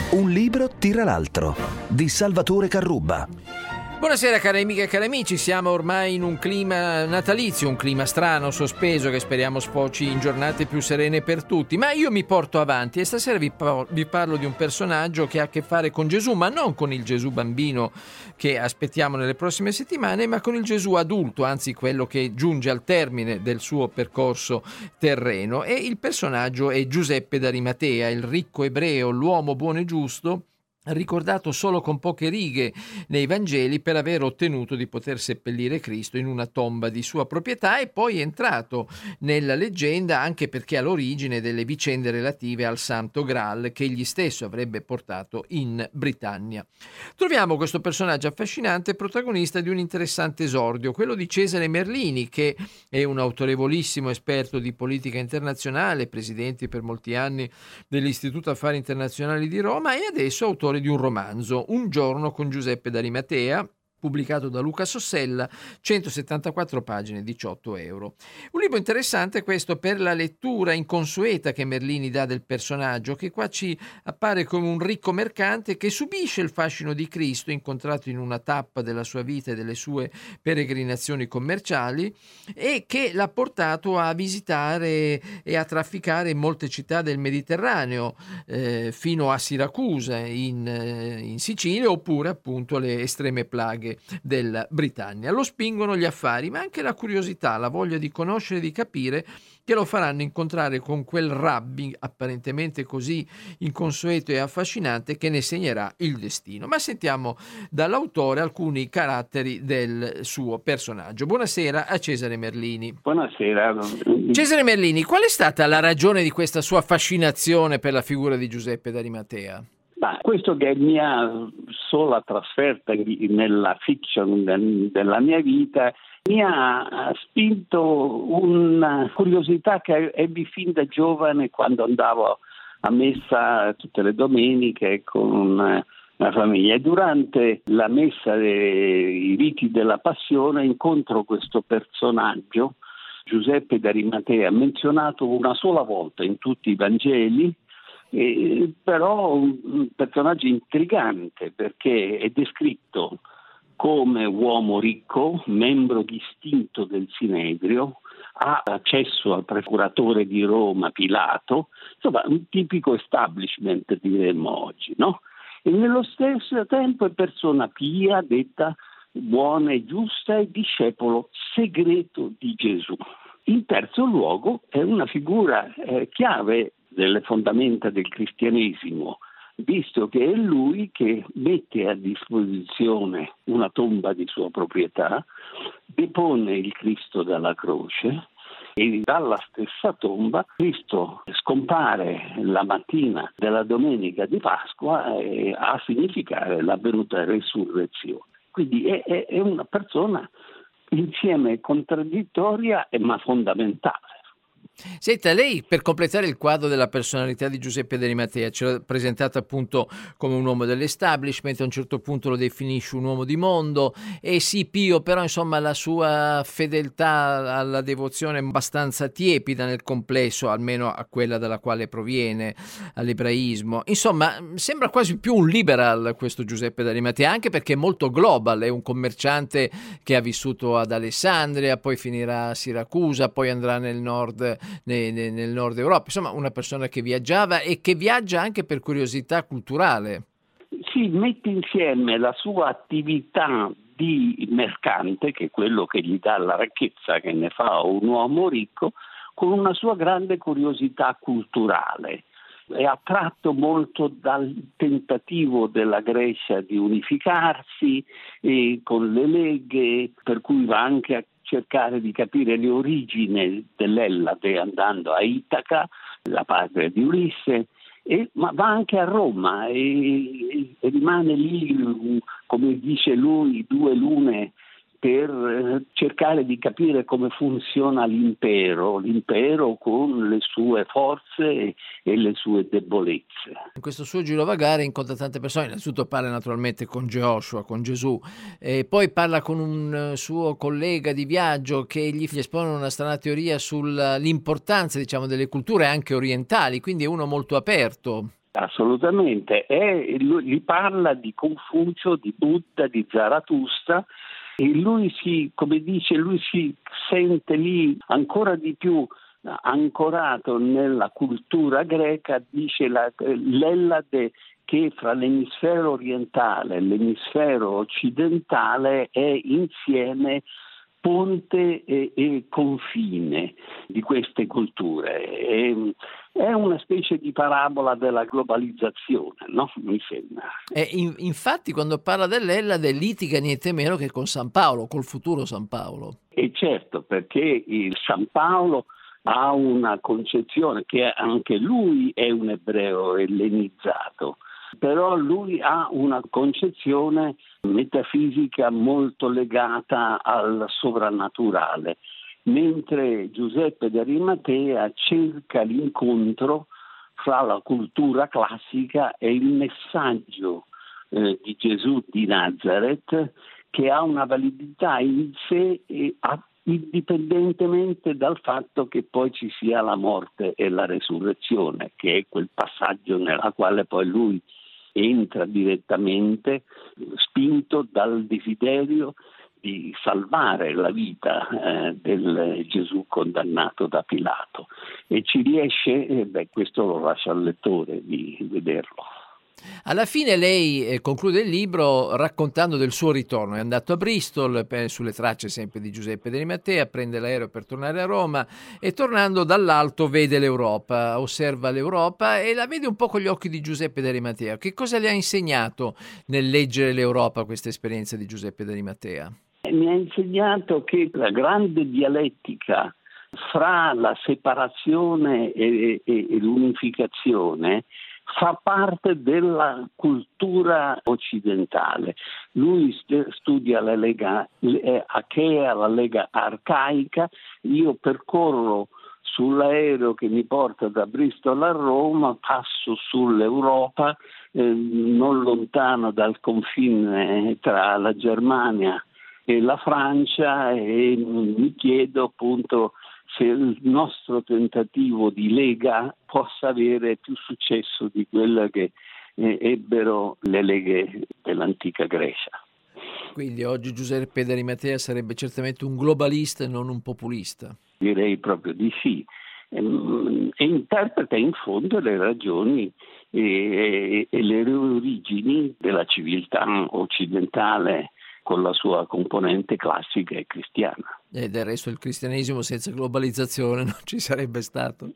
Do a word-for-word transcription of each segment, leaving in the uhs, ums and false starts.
Un libro tira l'altro, di Salvatore Carrubba. Buonasera cari amiche e cari amici, siamo ormai in un clima natalizio, un clima strano, sospeso, che speriamo sfoci in giornate più serene per tutti, ma io mi porto avanti e stasera vi, par- vi parlo di un personaggio che ha a che fare con Gesù, ma non con il Gesù bambino che aspettiamo nelle prossime settimane, ma con il Gesù adulto, anzi quello che giunge al termine del suo percorso terreno, e il personaggio è Giuseppe d'Arimatea, il ricco ebreo, l'uomo buono e giusto, ricordato solo con poche righe nei Vangeli per aver ottenuto di poter seppellire Cristo in una tomba di sua proprietà, e poi è entrato nella leggenda anche perché all'origine delle vicende relative al Santo Graal che egli stesso avrebbe portato in Britannia. Troviamo questo personaggio affascinante protagonista di un interessante esordio, quello di Cesare Merlini, che è un autorevolissimo esperto di politica internazionale, presidente per molti anni dell'Istituto Affari Internazionali di Roma e adesso autore di un romanzo, Un giorno con Giuseppe d'Arimatea, pubblicato da Luca Sossella, centosettantaquattro pagine, diciotto euro. Un libro interessante questo per la lettura inconsueta che Merlini dà del personaggio, che qua ci appare come un ricco mercante che subisce il fascino di Cristo, incontrato in una tappa della sua vita e delle sue peregrinazioni commerciali, e che l'ha portato a visitare e a trafficare in molte città del Mediterraneo, eh, fino a Siracusa in, eh, in Sicilia, oppure appunto le estreme plaghe della Britannia. Lo spingono gli affari, ma anche la curiosità, la voglia di conoscere e di capire, che lo faranno incontrare con quel rabbi apparentemente così inconsueto e affascinante che ne segnerà il destino. Ma sentiamo dall'autore alcuni caratteri del suo personaggio. Buonasera a Cesare Merlini. Buonasera. Cesare Merlini, qual è stata la ragione di questa sua fascinazione per la figura di Giuseppe d'Arimatea? Ma questo che è mia sola trasferta nella fiction della mia vita mi ha spinto una curiosità che ebbi fin da giovane quando andavo a messa tutte le domeniche con la famiglia, e durante la messa dei riti della passione incontro questo personaggio, Giuseppe d'Arimatea, menzionato una sola volta in tutti i Vangeli. Eh, però un personaggio intrigante perché è descritto come uomo ricco, membro distinto del Sinedrio, ha accesso al procuratore di Roma Pilato, insomma un tipico establishment diremmo oggi, no? E nello stesso tempo è persona pia, detta buona e giusta e discepolo segreto di Gesù. In terzo luogo è una figura eh, chiave delle fondamenta del cristianesimo, visto che è lui che mette a disposizione una tomba di sua proprietà, depone il Cristo dalla croce e dalla stessa tomba Cristo scompare la mattina della domenica di Pasqua eh, a significare la venuta resurrezione. Quindi è, è, è una persona insieme contraddittoria ma fondamentale. Senta, lei per completare il quadro della personalità di Giuseppe d'Arimatea ce l'ha presentato appunto come un uomo dell'establishment, a un certo punto lo definisce un uomo di mondo, e sì pio, però insomma la sua fedeltà alla devozione è abbastanza tiepida nel complesso, almeno a quella dalla quale proviene, all'ebraismo. Insomma, sembra quasi più un liberal questo Giuseppe d'Arimatea, anche perché è molto global, è un commerciante che ha vissuto ad Alessandria, poi finirà a Siracusa, poi andrà nel nord Nel, nel nord Europa, insomma una persona che viaggiava e che viaggia anche per curiosità culturale. Si mette insieme la sua attività di mercante, che è quello che gli dà la ricchezza, che ne fa un uomo ricco, con una sua grande curiosità culturale. È attratto molto dal tentativo della Grecia di unificarsi e con le leghe, per cui va anche a cercare di capire le origini dell'Ellade andando a Itaca, la patria di Ulisse, e, ma va anche a Roma e, e rimane lì, come dice lui, due lune per cercare di capire come funziona l'impero, l'impero con le sue forze e le sue debolezze. In questo suo girovagare incontra tante persone, innanzitutto parla naturalmente con Gioshua, con Gesù, e poi parla con un suo collega di viaggio che gli espone una strana teoria sull'importanza, diciamo, delle culture anche orientali, quindi è uno molto aperto. Assolutamente, e lui gli parla di Confucio, di Buddha, di Zarathustra, e lui si, come dice, lui si sente lì ancora di più ancorato nella cultura greca. Dice la, l'Ellade, che fra l'emisfero orientale e l'emisfero occidentale è insieme ponte e, e confine di queste culture. E, è una specie di parabola della globalizzazione, no? Mi sembra. E in, infatti quando parla dell'Ellade litiga niente meno che con San Paolo, col futuro San Paolo. E certo, perché il San Paolo ha una concezione che anche lui è un ebreo ellenizzato, però lui ha una concezione metafisica molto legata al sovrannaturale, mentre Giuseppe d'Arimatea cerca l'incontro fra la cultura classica e il messaggio eh, di Gesù di Nazareth, che ha una validità in sé e ha indipendentemente dal fatto che poi ci sia la morte e la resurrezione, che è quel passaggio nella quale poi lui entra direttamente, spinto dal desiderio di salvare la vita eh, del Gesù condannato da Pilato, e ci riesce, e beh, questo lo lascia al lettore di vederlo. Alla fine lei eh, conclude il libro raccontando del suo ritorno. È andato a Bristol, per, sulle tracce sempre di Giuseppe d'Arimatea, prende l'aereo per tornare a Roma e tornando dall'alto vede l'Europa, osserva l'Europa e la vede un po' con gli occhi di Giuseppe d'Arimatea. Che cosa le ha insegnato nel leggere l'Europa questa esperienza di Giuseppe d'Arimatea? Mi ha insegnato che la grande dialettica fra la separazione e, e, e l'unificazione fa parte della cultura occidentale. Lui studia la Lega Achea, la Lega arcaica. Io percorro sull'aereo che mi porta da Bristol a Roma, passo sull'Europa, eh, non lontano dal confine tra la Germania e la Francia, e mi chiedo appunto se il nostro tentativo di lega possa avere più successo di quello che eh, ebbero le leghe dell'antica Grecia. Quindi oggi Giuseppe d'Arimatea sarebbe certamente un globalista e non un populista. Direi proprio di sì. E, e interpreta in fondo le ragioni e, e, e le origini della civiltà occidentale, con la sua componente classica e cristiana. E del resto il cristianesimo senza globalizzazione non ci sarebbe stato.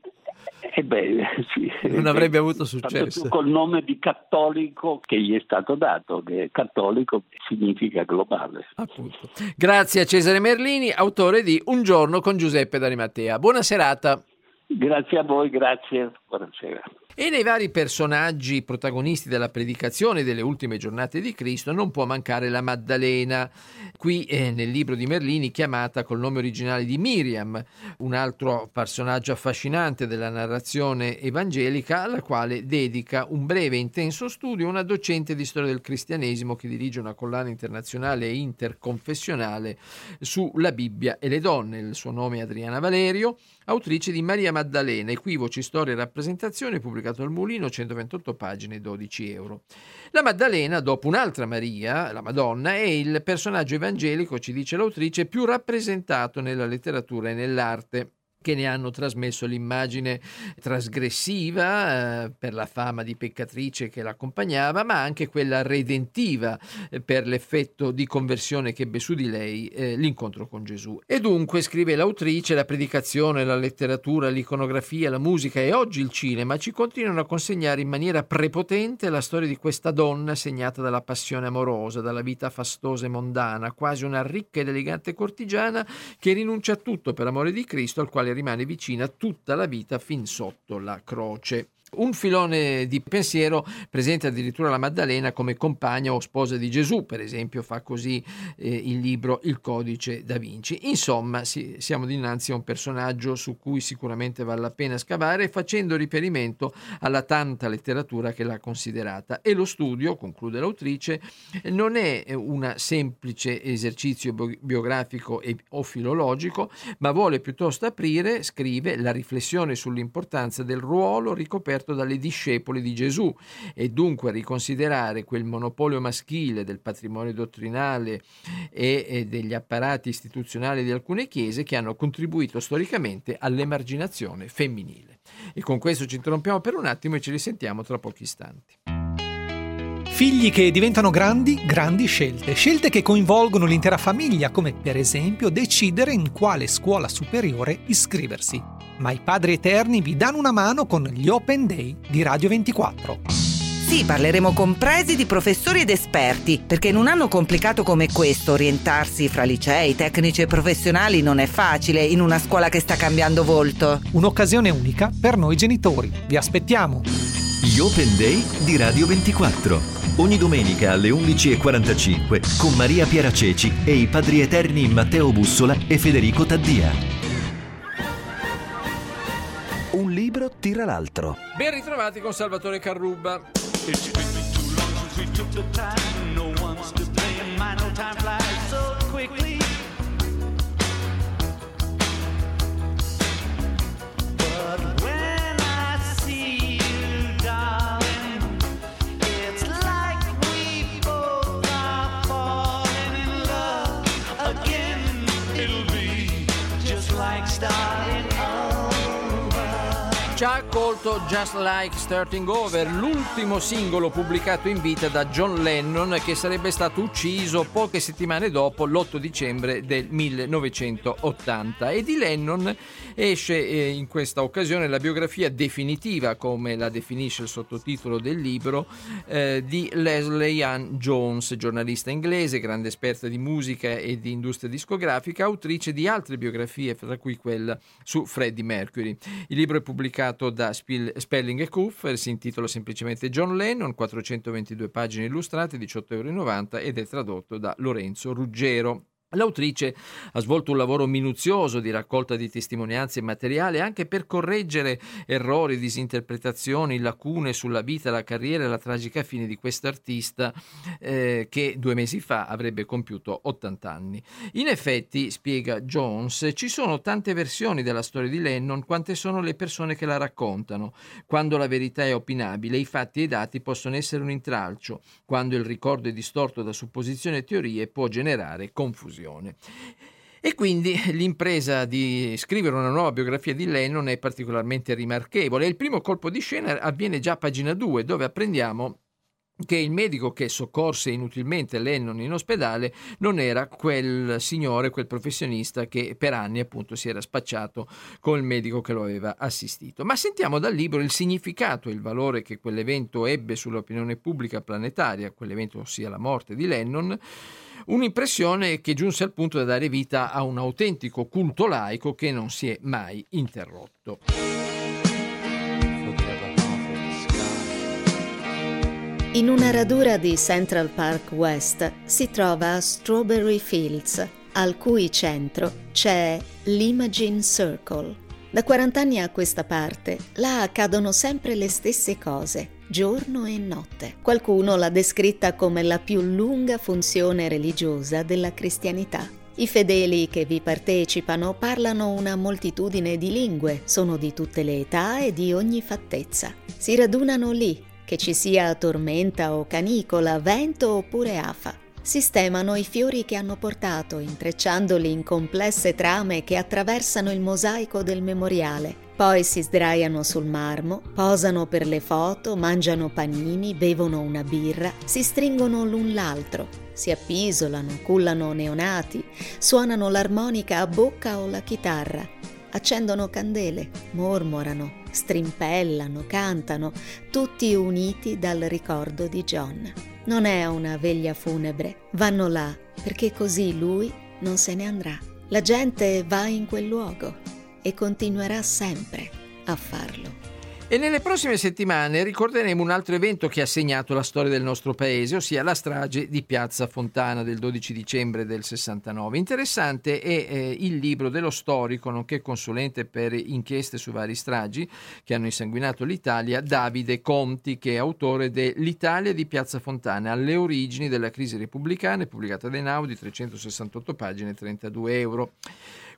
E beh, sì, non avrebbe avuto successo. Col nome di cattolico che gli è stato dato, che cattolico significa globale. Appunto. Grazie a Cesare Merlini, autore di Un giorno con Giuseppe d'Arimatea. Buona serata. Grazie a voi, grazie. Buonasera. E nei vari personaggi protagonisti della predicazione delle ultime giornate di Cristo non può mancare la Maddalena, qui eh, nel libro di Merlini chiamata col nome originale di Miriam, un altro personaggio affascinante della narrazione evangelica, alla quale dedica un breve e intenso studio una docente di storia del cristianesimo che dirige una collana internazionale e interconfessionale sulla Bibbia e le donne. Il suo nome è Adriana Valerio, autrice di Maria Maddalena, equivoci, storia e rappresentazione, pubblicato al Mulino, centoventotto pagine, dodici euro. La Maddalena, dopo un'altra Maria, la Madonna, è il personaggio evangelico, ci dice l'autrice, più rappresentato nella letteratura e nell'arte, che ne hanno trasmesso l'immagine trasgressiva eh, per la fama di peccatrice che l'accompagnava, ma anche quella redentiva eh, per l'effetto di conversione che ebbe su di lei eh, l'incontro con Gesù. E dunque, scrive l'autrice, la predicazione, la letteratura, l'iconografia, la musica e oggi il cinema ci continuano a consegnare in maniera prepotente la storia di questa donna segnata dalla passione amorosa, dalla vita fastosa e mondana, quasi una ricca ed elegante cortigiana che rinuncia a tutto per amore di Cristo, al quale rimane vicina tutta la vita fin sotto la croce. Un filone di pensiero presenta addirittura la Maddalena come compagna o sposa di Gesù, per esempio fa così eh, il libro Il Codice da Vinci. Insomma, sì, siamo dinanzi a un personaggio su cui sicuramente vale la pena scavare, facendo riferimento alla tanta letteratura che l'ha considerata. E lo studio, conclude l'autrice, non è un semplice esercizio biografico e, o filologico, ma vuole piuttosto aprire, scrive, la riflessione sull'importanza del ruolo ricoperto offerto dalle discepoli di Gesù e dunque riconsiderare quel monopolio maschile del patrimonio dottrinale e, e degli apparati istituzionali di alcune chiese che hanno contribuito storicamente all'emarginazione femminile. E con questo ci interrompiamo per un attimo e ci risentiamo tra pochi istanti. Figli che diventano grandi, grandi scelte. Scelte che coinvolgono l'intera famiglia, come per esempio decidere in quale scuola superiore iscriversi. Ma i Padri Eterni vi danno una mano con gli Open Day di Radio ventiquattro. Sì, parleremo con presidi, professori ed esperti, perché in un anno complicato come questo orientarsi fra licei, tecnici e professionali non è facile in una scuola che sta cambiando volto. Un'occasione unica per noi genitori. Vi aspettiamo! Gli Open Day di Radio ventiquattro. Ogni domenica alle undici e quarantacinque con Maria Piera Ceci e i Padri Eterni Matteo Bussola e Federico Taddia. Un libro tira l'altro. Ben ritrovati con Salvatore Carrubba. Ci ha accolto Just Like Starting Over, l'ultimo singolo pubblicato in vita da John Lennon, che sarebbe stato ucciso poche settimane dopo, l'otto dicembre del millenovecentottanta. E di Lennon esce eh, in questa occasione la biografia definitiva, come la definisce il sottotitolo del libro, eh, di Leslie Ann Jones, giornalista inglese, grande esperta di musica e di industria discografica, autrice di altre biografie, tra cui quella su Freddie Mercury. Il libro è pubblicato da Spelling e Cooper, si intitola semplicemente John Lennon, quattrocentoventidue pagine illustrate, diciotto virgola novanta euro, ed è tradotto da Lorenzo Ruggero. L'autrice ha svolto un lavoro minuzioso di raccolta di testimonianze e materiale anche per correggere errori, disinterpretazioni, lacune sulla vita, la carriera e la tragica fine di quest'artista eh, che due mesi fa avrebbe compiuto ottanta anni. In effetti, spiega Jones, ci sono tante versioni della storia di Lennon quante sono le persone che la raccontano. Quando la verità è opinabile, i fatti e i dati possono essere un intralcio. Quando il ricordo è distorto da supposizioni e teorie, può generare confusione. E quindi l'impresa di scrivere una nuova biografia di Lennon è particolarmente rimarchevole. Il primo colpo di scena avviene già a pagina due, dove apprendiamo che il medico che soccorse inutilmente Lennon in ospedale non era quel signore, quel professionista che per anni appunto si era spacciato col medico che lo aveva assistito. Ma sentiamo dal libro il significato e il valore che quell'evento ebbe sull'opinione pubblica planetaria, quell'evento ossia la morte di Lennon, un'impressione che giunse al punto da dare vita a un autentico culto laico che non si è mai interrotto. In una radura di Central Park West si trova Strawberry Fields, al cui centro c'è l'Imagine Circle. Da quarant'anni a questa parte, là accadono sempre le stesse cose, giorno e notte. Qualcuno l'ha descritta come la più lunga funzione religiosa della cristianità. I fedeli che vi partecipano parlano una moltitudine di lingue, sono di tutte le età e di ogni fattezza. Si radunano lì, che ci sia tormenta o canicola, vento oppure afa. Sistemano i fiori che hanno portato, intrecciandoli in complesse trame che attraversano il mosaico del memoriale. Poi si sdraiano sul marmo, posano per le foto, mangiano panini, bevono una birra, si stringono l'un l'altro, si appisolano, cullano neonati, suonano l'armonica a bocca o la chitarra, accendono candele, mormorano, strimpellano, cantano, tutti uniti dal ricordo di John. Non è una veglia funebre, vanno là perché così lui non se ne andrà. La gente va in quel luogo e continuerà sempre a farlo. E nelle prossime settimane ricorderemo un altro evento che ha segnato la storia del nostro paese, ossia la strage di Piazza Fontana del dodici dicembre del sessantanove. Interessante è eh, il libro dello storico, nonché consulente per inchieste su vari stragi che hanno insanguinato l'Italia, Davide Conti, che è autore de L'Italia di Piazza Fontana, alle origini della crisi repubblicana, pubblicata da Einaudi, trecentosessantotto pagine, trentadue euro.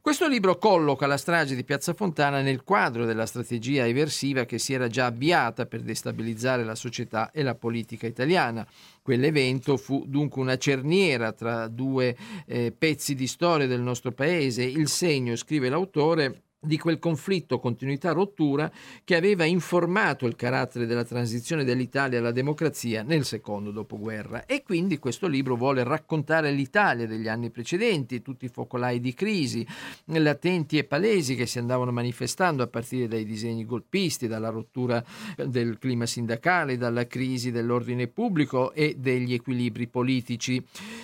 Questo libro colloca la strage di Piazza Fontana nel quadro della strategia eversiva che si era già avviata per destabilizzare la società e la politica italiana. Quell'evento fu dunque una cerniera tra due eh, pezzi di storia del nostro paese, il segno, scrive l'autore, di quel conflitto continuità-rottura che aveva informato il carattere della transizione dell'Italia alla democrazia nel secondo dopoguerra. E quindi questo libro vuole raccontare l'Italia degli anni precedenti, tutti i focolai di crisi latenti e palesi che si andavano manifestando a partire dai disegni golpisti, dalla rottura del clima sindacale, dalla crisi dell'ordine pubblico e degli equilibri politici,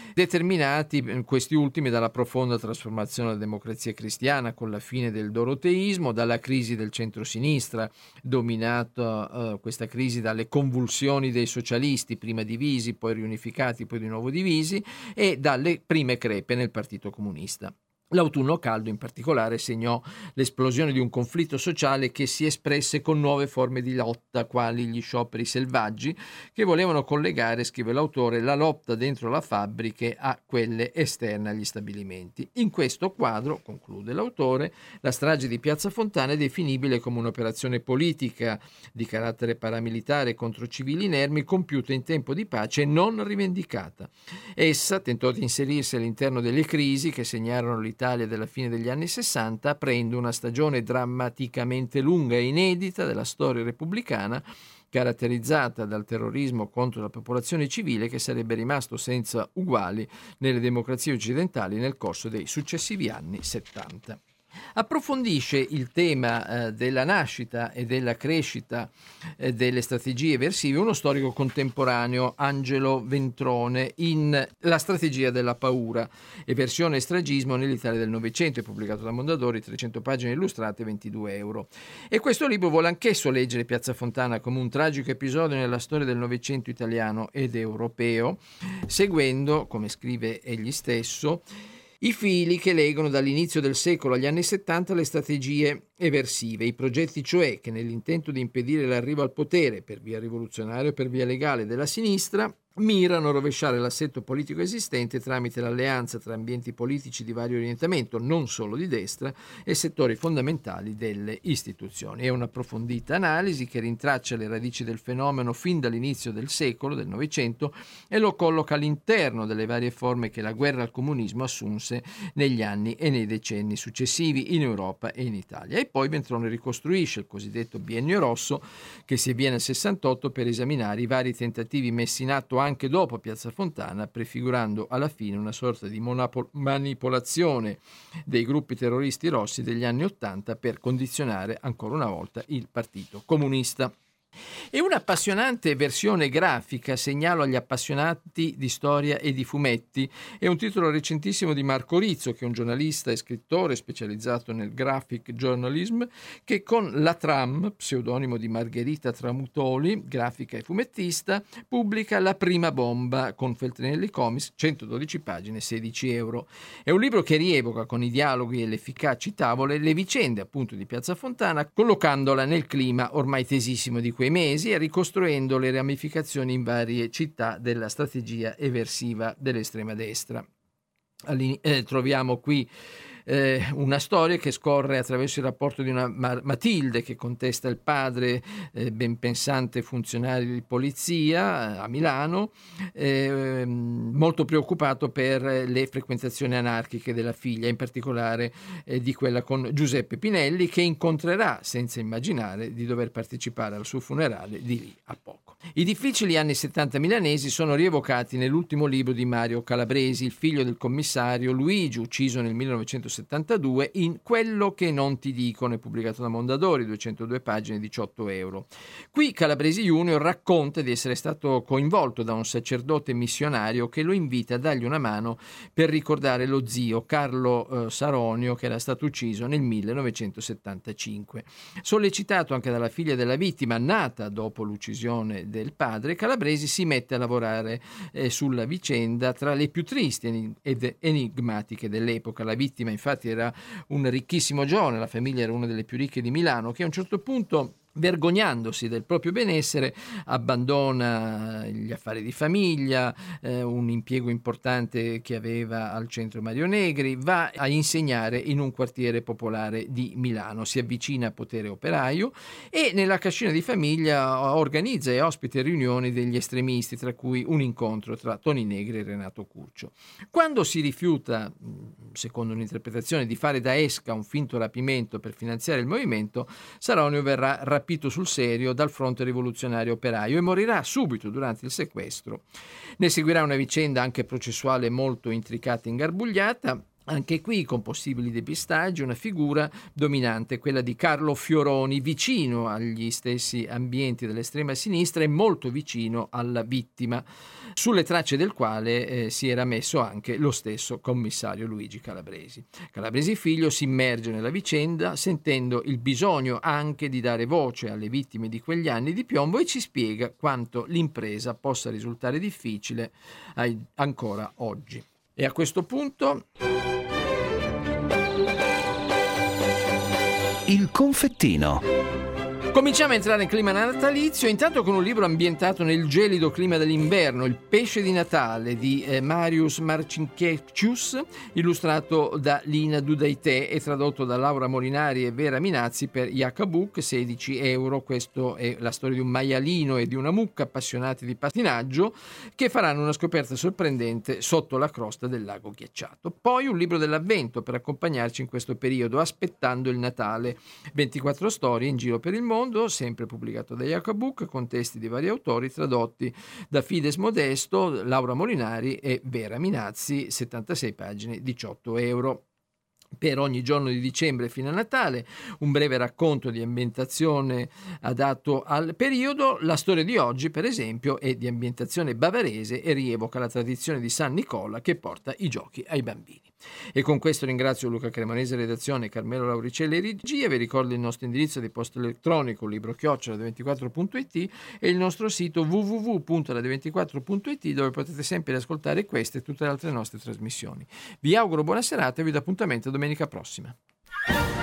determinati questi ultimi dalla profonda trasformazione della democrazia cristiana con la fine del doroteismo, dalla crisi del centrosinistra, dominata uh, questa crisi dalle convulsioni dei socialisti, prima divisi, poi riunificati, poi di nuovo divisi, e dalle prime crepe nel Partito Comunista. L'autunno caldo in particolare segnò l'esplosione di un conflitto sociale che si espresse con nuove forme di lotta, quali gli scioperi selvaggi, che volevano collegare, scrive l'autore, la lotta dentro le fabbriche a quelle esterne agli stabilimenti. In questo quadro, conclude l'autore, la strage di Piazza Fontana è definibile come un'operazione politica di carattere paramilitare contro civili inermi compiuta in tempo di pace e non rivendicata. Essa tentò di inserirsi all'interno delle crisi che segnarono l'Italia della fine degli anni sessanta, aprendo una stagione drammaticamente lunga e inedita della storia repubblicana, caratterizzata dal terrorismo contro la popolazione civile che sarebbe rimasto senza uguali nelle democrazie occidentali nel corso dei successivi anni settanta. Approfondisce il tema eh, della nascita e della crescita eh, delle strategie eversive uno storico contemporaneo, Angelo Ventrone, in La strategia della paura, eversione e stragismo nell'Italia del Novecento, pubblicato da Mondadori, trecento pagine illustrate, ventidue euro. E questo libro vuole anch'esso leggere Piazza Fontana come un tragico episodio nella storia del Novecento italiano ed europeo, seguendo, come scrive egli stesso, i fili che legano dall'inizio del secolo agli anni settanta le strategie eversive, i progetti cioè che nell'intento di impedire l'arrivo al potere per via rivoluzionaria o per via legale della sinistra mirano a rovesciare l'assetto politico esistente tramite l'alleanza tra ambienti politici di vario orientamento, non solo di destra, e settori fondamentali delle istituzioni. È un'approfondita analisi che rintraccia le radici del fenomeno fin dall'inizio del secolo, del Novecento, e lo colloca all'interno delle varie forme che la guerra al comunismo assunse negli anni e nei decenni successivi in Europa e in Italia. E poi Ventrone ricostruisce il cosiddetto biennio rosso che si avviene nel sessantotto per esaminare i vari tentativi messi in atto anche dopo Piazza Fontana, prefigurando alla fine una sorta di monapo- manipolazione dei gruppi terroristi rossi degli anni Ottanta per condizionare ancora una volta il Partito Comunista. E un'appassionante versione grafica, segnalo agli appassionati di storia e di fumetti, è un titolo recentissimo di Marco Rizzo, che è un giornalista e scrittore specializzato nel graphic journalism, che con La Tram, pseudonimo di Margherita Tramutoli, grafica e fumettista, pubblica La prima bomba con Feltrinelli Comics, centododici pagine, sedici euro. È un libro che rievoca con i dialoghi e le efficaci tavole le vicende appunto di Piazza Fontana, collocandola nel clima ormai tesissimo di quei mesi e ricostruendo le ramificazioni in varie città della strategia eversiva dell'estrema destra. All'in- eh, troviamo qui Eh, una storia che scorre attraverso il rapporto di una Matilde che contesta il padre, eh, ben pensante funzionario di polizia a Milano, eh, molto preoccupato per le frequentazioni anarchiche della figlia, in particolare eh, di quella con Giuseppe Pinelli, che incontrerà senza immaginare di dover partecipare al suo funerale di lì a poco. I difficili anni settanta milanesi sono rievocati nell'ultimo libro di Mario Calabresi, il figlio del commissario Luigi, ucciso nel millenovecentosettantadue, in Quello che non ti dicono, è pubblicato da Mondadori, duecentodue pagine, diciotto euro. Qui Calabresi Junior racconta di essere stato coinvolto da un sacerdote missionario che lo invita a dargli una mano per ricordare lo zio Carlo eh, Saronio, che era stato ucciso nel millenovecentosettantacinque. Sollecitato anche dalla figlia della vittima, nata dopo l'uccisione del padre, Calabresi si mette a lavorare eh, sulla vicenda tra le più tristi ed enigmatiche dell'epoca. La vittima infatti era un ricchissimo giovane, la famiglia era una delle più ricche di Milano, che a un certo punto vergognandosi del proprio benessere, abbandona gli affari di famiglia, eh, un impiego importante che aveva al centro Mario Negri, va a insegnare in un quartiere popolare di Milano, si avvicina a Potere Operaio e nella cascina di famiglia organizza e ospita riunioni degli estremisti, tra cui un incontro tra Toni Negri e Renato Curcio. Quando si rifiuta, secondo un'interpretazione, di fare da esca un finto rapimento per finanziare il movimento, Saronio verrà rapito rapito sul serio dal fronte rivoluzionario operaio e morirà subito durante il sequestro. Ne seguirà una vicenda anche processuale molto intricata e ingarbugliata. Anche qui, con possibili depistaggi, una figura dominante, quella di Carlo Fioroni, vicino agli stessi ambienti dell'estrema sinistra e molto vicino alla vittima, sulle tracce del quale eh, si era messo anche lo stesso commissario Luigi Calabresi. Calabresi figlio si immerge nella vicenda, sentendo il bisogno anche di dare voce alle vittime di quegli anni di piombo, e ci spiega quanto l'impresa possa risultare difficile ai, ancora oggi. E a questo punto... Il confettino. Cominciamo a entrare in clima natalizio, intanto con un libro ambientato nel gelido clima dell'inverno, Il pesce di Natale di eh, Marius Marcinkevičius, illustrato da Lina Dudaité e tradotto da Laura Molinari e Vera Minazzi per Iacabook, sedici euro. Questo è la storia di un maialino e di una mucca appassionati di pattinaggio che faranno una scoperta sorprendente sotto la crosta del lago ghiacciato. Poi un libro dell'avvento per accompagnarci in questo periodo, aspettando il Natale. ventiquattro storie in giro per il mondo, sempre pubblicato da Iacabook, con testi di vari autori tradotti da Fides Modesto, Laura Molinari e Vera Minazzi, settantasei pagine, diciotto euro. Per ogni giorno di dicembre fino a Natale, un breve racconto di ambientazione adatto al periodo. La storia di oggi, per esempio, è di ambientazione bavarese e rievoca la tradizione di San Nicola che porta i giochi ai bambini. E con questo ringrazio Luca Cremonese, redazione, Carmelo Lauricelli, regia. Vi ricordo il nostro indirizzo di posta elettronico libro chiocciola radio ventiquattro punto it e il nostro sito w w w punto radio ventiquattro punto it, dove potete sempre ascoltare queste e tutte le altre nostre trasmissioni. Vi auguro buona serata e vi do appuntamento domenica prossima.